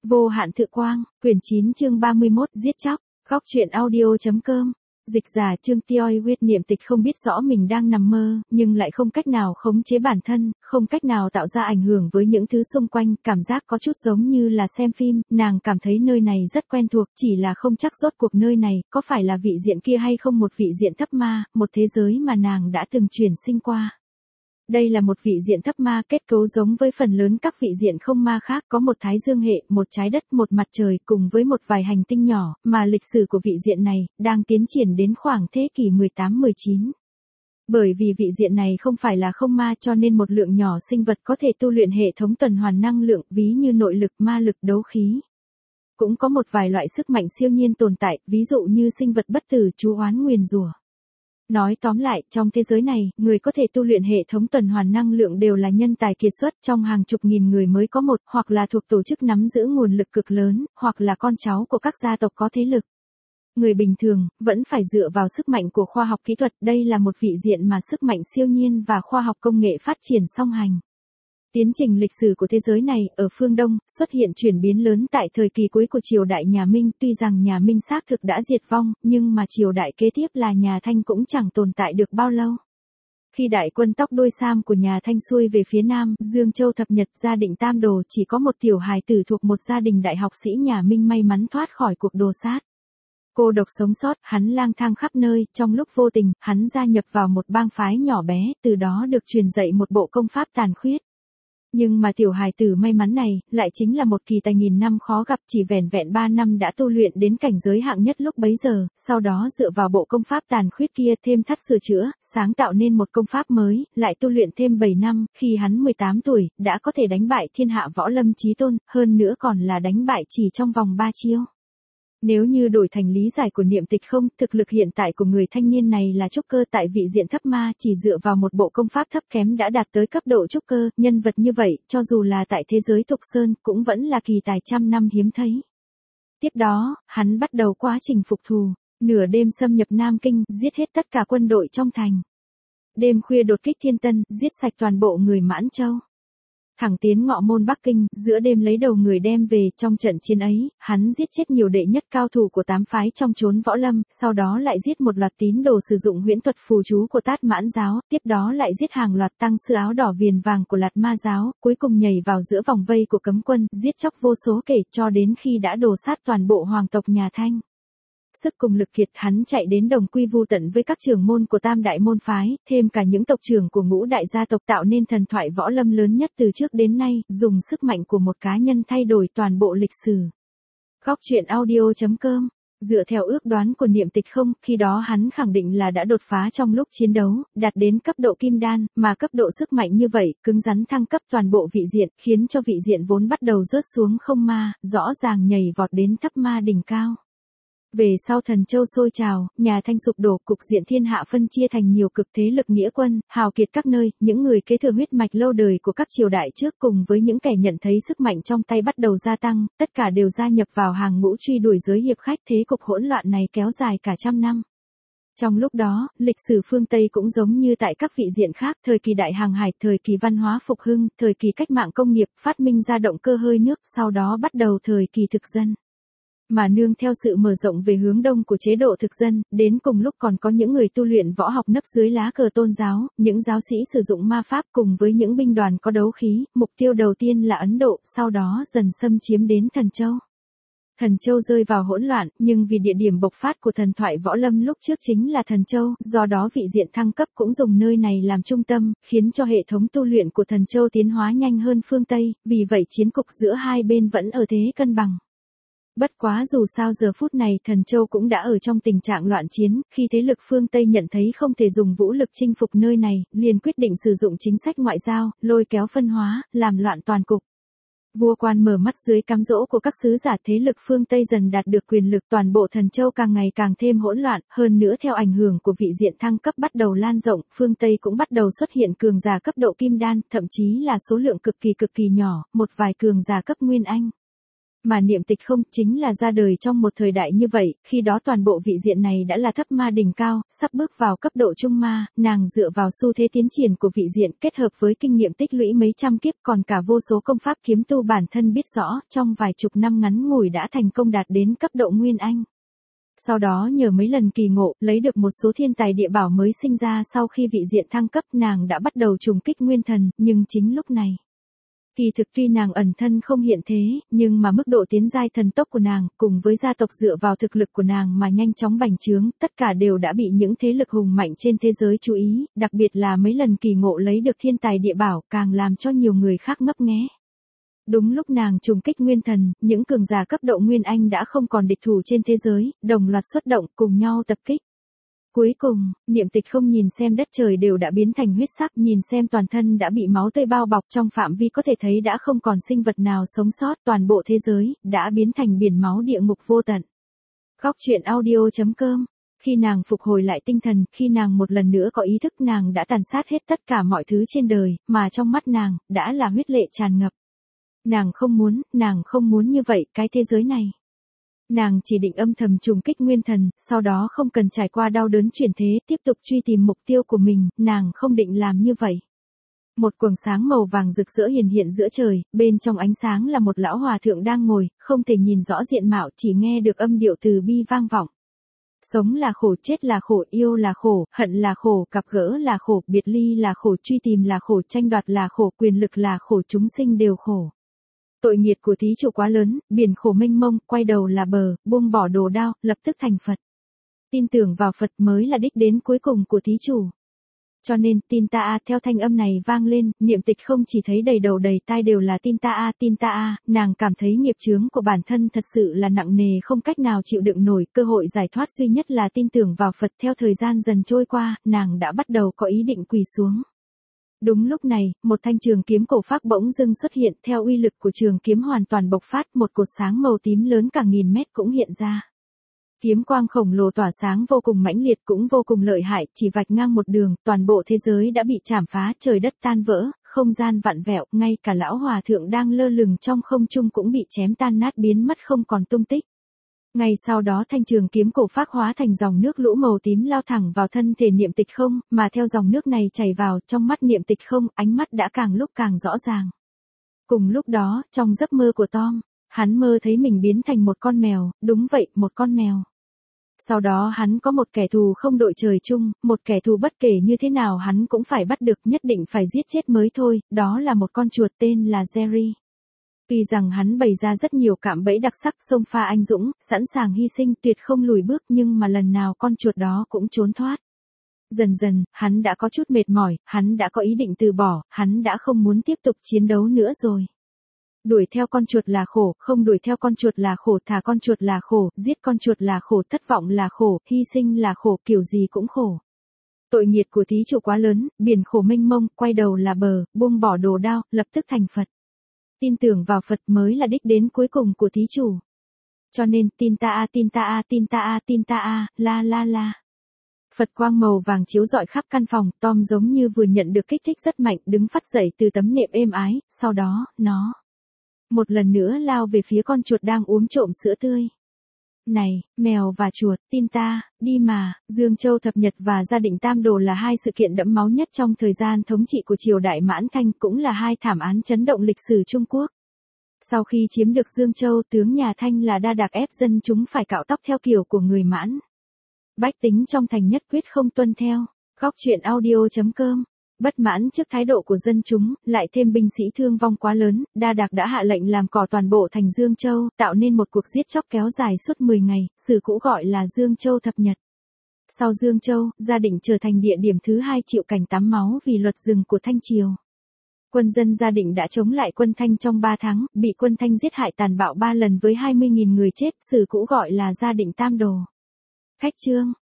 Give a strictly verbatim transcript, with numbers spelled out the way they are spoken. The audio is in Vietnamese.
Vô hạn thự quang, quyển chín chương ba mươi mốt, giết chóc, góc truyện audio.com. Dịch giả Trương Tioi Huyết niệm tịch không biết rõ mình đang nằm mơ, nhưng lại không cách nào khống chế bản thân, không cách nào tạo ra ảnh hưởng với những thứ xung quanh, cảm giác có chút giống như là xem phim, nàng cảm thấy nơi này rất quen thuộc, chỉ là không chắc rốt cuộc nơi này, có phải là vị diện kia hay không, một vị diện thấp ma, một thế giới mà nàng đã từng chuyển sinh qua. Đây là một vị diện thấp ma, kết cấu giống với phần lớn các vị diện không ma khác, có một thái dương hệ, một trái đất, một mặt trời, cùng với một vài hành tinh nhỏ, mà lịch sử của vị diện này, đang tiến triển đến khoảng thế kỷ mười tám mười chín. Bởi vì vị diện này không phải là không ma cho nên một lượng nhỏ sinh vật có thể tu luyện hệ thống tuần hoàn năng lượng, ví như nội lực, ma lực, đấu khí. Cũng có một vài loại sức mạnh siêu nhiên tồn tại, ví dụ như sinh vật bất tử, chú oán nguyền rủa. Nói tóm lại, trong thế giới này, người có thể tu luyện hệ thống tuần hoàn năng lượng đều là nhân tài kiệt xuất, trong hàng chục nghìn người mới có một, hoặc là thuộc tổ chức nắm giữ nguồn lực cực lớn, hoặc là con cháu của các gia tộc có thế lực. Người bình thường, vẫn phải dựa vào sức mạnh của khoa học kỹ thuật, đây là một vị diện mà sức mạnh siêu nhiên và khoa học công nghệ phát triển song hành. Tiến trình lịch sử của thế giới này, ở phương Đông, xuất hiện chuyển biến lớn tại thời kỳ cuối của triều đại nhà Minh, tuy rằng nhà Minh xác thực đã diệt vong, nhưng mà triều đại kế tiếp là nhà Thanh cũng chẳng tồn tại được bao lâu. Khi đại quân tóc đuôi sam của nhà Thanh xuôi về phía Nam, Dương Châu thập nhật, gia định tam đồ, chỉ có một tiểu hài tử thuộc một gia đình đại học sĩ nhà Minh may mắn thoát khỏi cuộc đồ sát. Cô độc sống sót, hắn lang thang khắp nơi, trong lúc vô tình, hắn gia nhập vào một bang phái nhỏ bé, từ đó được truyền dạy một bộ công pháp tàn khuyết. Nhưng mà tiểu hài tử may mắn này, lại chính là một kỳ tài nghìn năm khó gặp, chỉ vẻn vẹn ba năm đã tu luyện đến cảnh giới hạng nhất lúc bấy giờ, sau đó dựa vào bộ công pháp tàn khuyết kia thêm thắt sửa chữa, sáng tạo nên một công pháp mới, lại tu luyện thêm bảy năm, khi hắn mười tám tuổi, đã có thể đánh bại thiên hạ võ lâm chí tôn, hơn nữa còn là đánh bại chỉ trong vòng ba chiêu. Nếu như đổi thành lý giải của niệm tịch không, thực lực hiện tại của người thanh niên này là trúc cơ tại vị diện thấp ma, chỉ dựa vào một bộ công pháp thấp kém đã đạt tới cấp độ trúc cơ, nhân vật như vậy, cho dù là tại thế giới Thục Sơn, cũng vẫn là kỳ tài trăm năm hiếm thấy. Tiếp đó, hắn bắt đầu quá trình phục thù, nửa đêm xâm nhập Nam Kinh, giết hết tất cả quân đội trong thành. Đêm khuya đột kích Thiên Tân, giết sạch toàn bộ người Mãn Châu. Thẳng tiến Ngọ Môn Bắc Kinh, giữa đêm lấy đầu người đem về, trong trận chiến ấy, hắn giết chết nhiều đệ nhất cao thủ của tám phái trong chốn võ lâm, sau đó lại giết một loạt tín đồ sử dụng huyễn thuật phù chú của Tát Mãn giáo, tiếp đó lại giết hàng loạt tăng sư áo đỏ viền vàng của Lạt Ma giáo, cuối cùng nhảy vào giữa vòng vây của cấm quân, giết chóc vô số kể, cho đến khi đã đổ sát toàn bộ hoàng tộc nhà Thanh. Sức cùng lực kiệt, hắn chạy đến đồng quy vu tận với các trưởng môn của tam đại môn phái, thêm cả những tộc trưởng của ngũ đại gia tộc, tạo nên thần thoại võ lâm lớn nhất từ trước đến nay, dùng sức mạnh của một cá nhân thay đổi toàn bộ lịch sử. Góc truyện audio.com. Dựa theo ước đoán của niệm tịch không, khi đó hắn khẳng định là đã đột phá trong lúc chiến đấu, đạt đến cấp độ kim đan, mà cấp độ sức mạnh như vậy, cứng rắn thăng cấp toàn bộ vị diện, khiến cho vị diện vốn bắt đầu rớt xuống không ma, rõ ràng nhảy vọt đến thấp ma đỉnh cao. Về sau Thần Châu sôi trào, nhà Thanh sụp đổ, cục diện thiên hạ phân chia thành nhiều cực thế lực nghĩa quân, hào kiệt các nơi, những người kế thừa huyết mạch lâu đời của các triều đại trước cùng với những kẻ nhận thấy sức mạnh trong tay bắt đầu gia tăng, tất cả đều gia nhập vào hàng ngũ truy đuổi giới hiệp khách, thế cục hỗn loạn này kéo dài cả trăm năm. Trong lúc đó, lịch sử phương Tây cũng giống như tại các vị diện khác, thời kỳ đại hàng hải, thời kỳ văn hóa phục hưng, thời kỳ cách mạng công nghiệp, phát minh ra động cơ hơi nước, sau đó bắt đầu thời kỳ thực dân. Mà nương theo sự mở rộng về hướng đông của chế độ thực dân, đến cùng lúc còn có những người tu luyện võ học nấp dưới lá cờ tôn giáo, những giáo sĩ sử dụng ma pháp cùng với những binh đoàn có đấu khí, mục tiêu đầu tiên là Ấn Độ, sau đó dần xâm chiếm đến Thần Châu. Thần Châu rơi vào hỗn loạn, nhưng vì địa điểm bộc phát của thần thoại võ lâm lúc trước chính là Thần Châu, do đó vị diện thăng cấp cũng dùng nơi này làm trung tâm, khiến cho hệ thống tu luyện của Thần Châu tiến hóa nhanh hơn phương Tây, vì vậy chiến cục giữa hai bên vẫn ở thế cân bằng. Bất quá dù sao giờ phút này Thần Châu cũng đã ở trong tình trạng loạn chiến, khi thế lực phương Tây nhận thấy không thể dùng vũ lực chinh phục nơi này, liền quyết định sử dụng chính sách ngoại giao, lôi kéo phân hóa, làm loạn toàn cục. Vua Quan mở mắt dưới cám dỗ của các sứ giả, thế lực phương Tây dần đạt được quyền lực, toàn bộ Thần Châu càng ngày càng thêm hỗn loạn, hơn nữa theo ảnh hưởng của vị diện thăng cấp bắt đầu lan rộng, phương Tây cũng bắt đầu xuất hiện cường giả cấp độ kim đan, thậm chí là số lượng cực kỳ cực kỳ nhỏ, một vài cường giả cấp nguyên anh. Mà Niệm Tịch không chính là ra đời trong một thời đại như vậy, khi đó toàn bộ vị diện này đã là thấp ma đỉnh cao, sắp bước vào cấp độ trung ma, nàng dựa vào xu thế tiến triển của vị diện kết hợp với kinh nghiệm tích lũy mấy trăm kiếp còn cả vô số công pháp kiếm tu bản thân biết rõ, trong vài chục năm ngắn ngủi đã thành công đạt đến cấp độ Nguyên Anh. Sau đó nhờ mấy lần kỳ ngộ, lấy được một số thiên tài địa bảo mới sinh ra sau khi vị diện thăng cấp nàng đã bắt đầu trùng kích nguyên thần, nhưng chính lúc này. Kỳ thực tuy nàng ẩn thân không hiện thế, nhưng mà mức độ tiến giai thần tốc của nàng, cùng với gia tộc dựa vào thực lực của nàng mà nhanh chóng bành trướng, tất cả đều đã bị những thế lực hùng mạnh trên thế giới chú ý, đặc biệt là mấy lần kỳ ngộ lấy được thiên tài địa bảo, càng làm cho nhiều người khác ngấp nghé. Đúng lúc nàng trùng kích nguyên thần, những cường giả cấp độ Nguyên Anh đã không còn địch thủ trên thế giới, đồng loạt xuất động cùng nhau tập kích. Cuối cùng, Niệm Tịch không nhìn xem đất trời đều đã biến thành huyết sắc, nhìn xem toàn thân đã bị máu tươi bao bọc trong phạm vi có thể thấy đã không còn sinh vật nào sống sót, toàn bộ thế giới đã biến thành biển máu địa ngục vô tận. Góc truyện audio chấm com. Khi nàng phục hồi lại tinh thần, khi nàng một lần nữa có ý thức nàng đã tàn sát hết tất cả mọi thứ trên đời, mà trong mắt nàng, đã là huyết lệ tràn ngập. Nàng không muốn, nàng không muốn như vậy, cái thế giới này. Nàng chỉ định âm thầm trùng kích nguyên thần, sau đó không cần trải qua đau đớn chuyển thế, tiếp tục truy tìm mục tiêu của mình, nàng không định làm như vậy. Một quầng sáng màu vàng rực rỡ hiển hiện giữa trời, bên trong ánh sáng là một lão hòa thượng đang ngồi, không thể nhìn rõ diện mạo, chỉ nghe được âm điệu từ bi vang vọng. Sống là khổ, chết là khổ, yêu là khổ, hận là khổ, gặp gỡ là khổ, biệt ly là khổ, truy tìm là khổ, tranh đoạt là khổ, quyền lực là khổ, chúng sinh đều khổ. Tội nghiệt của thí chủ quá lớn, biển khổ mênh mông, quay đầu là bờ, buông bỏ đồ đao, lập tức thành Phật. Tin tưởng vào Phật mới là đích đến cuối cùng của thí chủ. Cho nên, tin ta a, theo thanh âm này vang lên, Niệm Tịch không chỉ thấy đầy đầu đầy tai đều là tin ta a, tin ta a, nàng cảm thấy nghiệp chướng của bản thân thật sự là nặng nề không cách nào chịu đựng nổi, cơ hội giải thoát duy nhất là tin tưởng vào Phật. Theo thời gian dần trôi qua, nàng đã bắt đầu có ý định quỳ xuống. Đúng lúc này, một thanh trường kiếm cổ phác bỗng dưng xuất hiện, theo uy lực của trường kiếm hoàn toàn bộc phát, một cột sáng màu tím lớn cả nghìn mét cũng hiện ra. Kiếm quang khổng lồ tỏa sáng vô cùng mãnh liệt cũng vô cùng lợi hại, chỉ vạch ngang một đường, toàn bộ thế giới đã bị chảm phá, trời đất tan vỡ, không gian vặn vẹo, ngay cả lão hòa thượng đang lơ lửng trong không trung cũng bị chém tan nát biến mất không còn tung tích. Ngay sau đó thanh trường kiếm cổ phác hóa thành dòng nước lũ màu tím lao thẳng vào thân thể Niệm Tịch không, mà theo dòng nước này chảy vào, trong mắt Niệm Tịch không, ánh mắt đã càng lúc càng rõ ràng. Cùng lúc đó, trong giấc mơ của Tom, hắn mơ thấy mình biến thành một con mèo, đúng vậy, một con mèo. Sau đó hắn có một kẻ thù không đội trời chung, một kẻ thù bất kể như thế nào hắn cũng phải bắt được, nhất định phải giết chết mới thôi, đó là một con chuột tên là Jerry. Tuy rằng hắn bày ra rất nhiều cạm bẫy đặc sắc, xông pha anh dũng, sẵn sàng hy sinh, tuyệt không lùi bước, nhưng mà lần nào con chuột đó cũng trốn thoát. Dần dần, hắn đã có chút mệt mỏi, hắn đã có ý định từ bỏ, hắn đã không muốn tiếp tục chiến đấu nữa rồi. Đuổi theo con chuột là khổ, không đuổi theo con chuột là khổ, thả con chuột là khổ, giết con chuột là khổ, thất vọng là khổ, hy sinh là khổ, kiểu gì cũng khổ. Tội nghiệt của thí chủ quá lớn, biển khổ mênh mông, quay đầu là bờ, buông bỏ đồ đao, lập tức thành Phật. Tin tưởng vào Phật mới là đích đến cuối cùng của thí chủ. Cho nên, tin ta a, tin ta a, tin ta a, tin ta a, la la la. Phật quang màu vàng chiếu rọi khắp căn phòng, Tom giống như vừa nhận được kích thích rất mạnh, đứng phắt dậy từ tấm nệm êm ái, sau đó, nó một lần nữa lao về phía con chuột đang uống trộm sữa tươi. Này, mèo và chuột, tin ta, đi mà. Dương Châu Thập Nhật và Gia Định Tam Đồ là hai sự kiện đẫm máu nhất trong thời gian thống trị của triều đại Mãn Thanh, cũng là hai thảm án chấn động lịch sử Trung Quốc. Sau khi chiếm được Dương Châu, tướng nhà Thanh là Đa Đạc ép dân chúng phải cạo tóc theo kiểu của người Mãn. Bách tính trong thành nhất quyết không tuân theo. Góc truyện audio chấm com. Bất mãn trước thái độ của dân chúng, lại thêm binh sĩ thương vong quá lớn, Đa Đạc đã hạ lệnh làm cỏ toàn bộ thành Dương Châu, tạo nên một cuộc giết chóc kéo dài suốt mười ngày, sử cũ gọi là Dương Châu Thập Nhật. Sau Dương Châu, Gia Định trở thành địa điểm thứ hai chịu cảnh tắm máu vì luật rừng của Thanh Triều. Quân dân Gia Định đã chống lại quân Thanh trong ba tháng, bị quân Thanh giết hại tàn bạo ba lần với hai mươi nghìn người chết, sử cũ gọi là Gia Định Tam Đồ. Khách chương.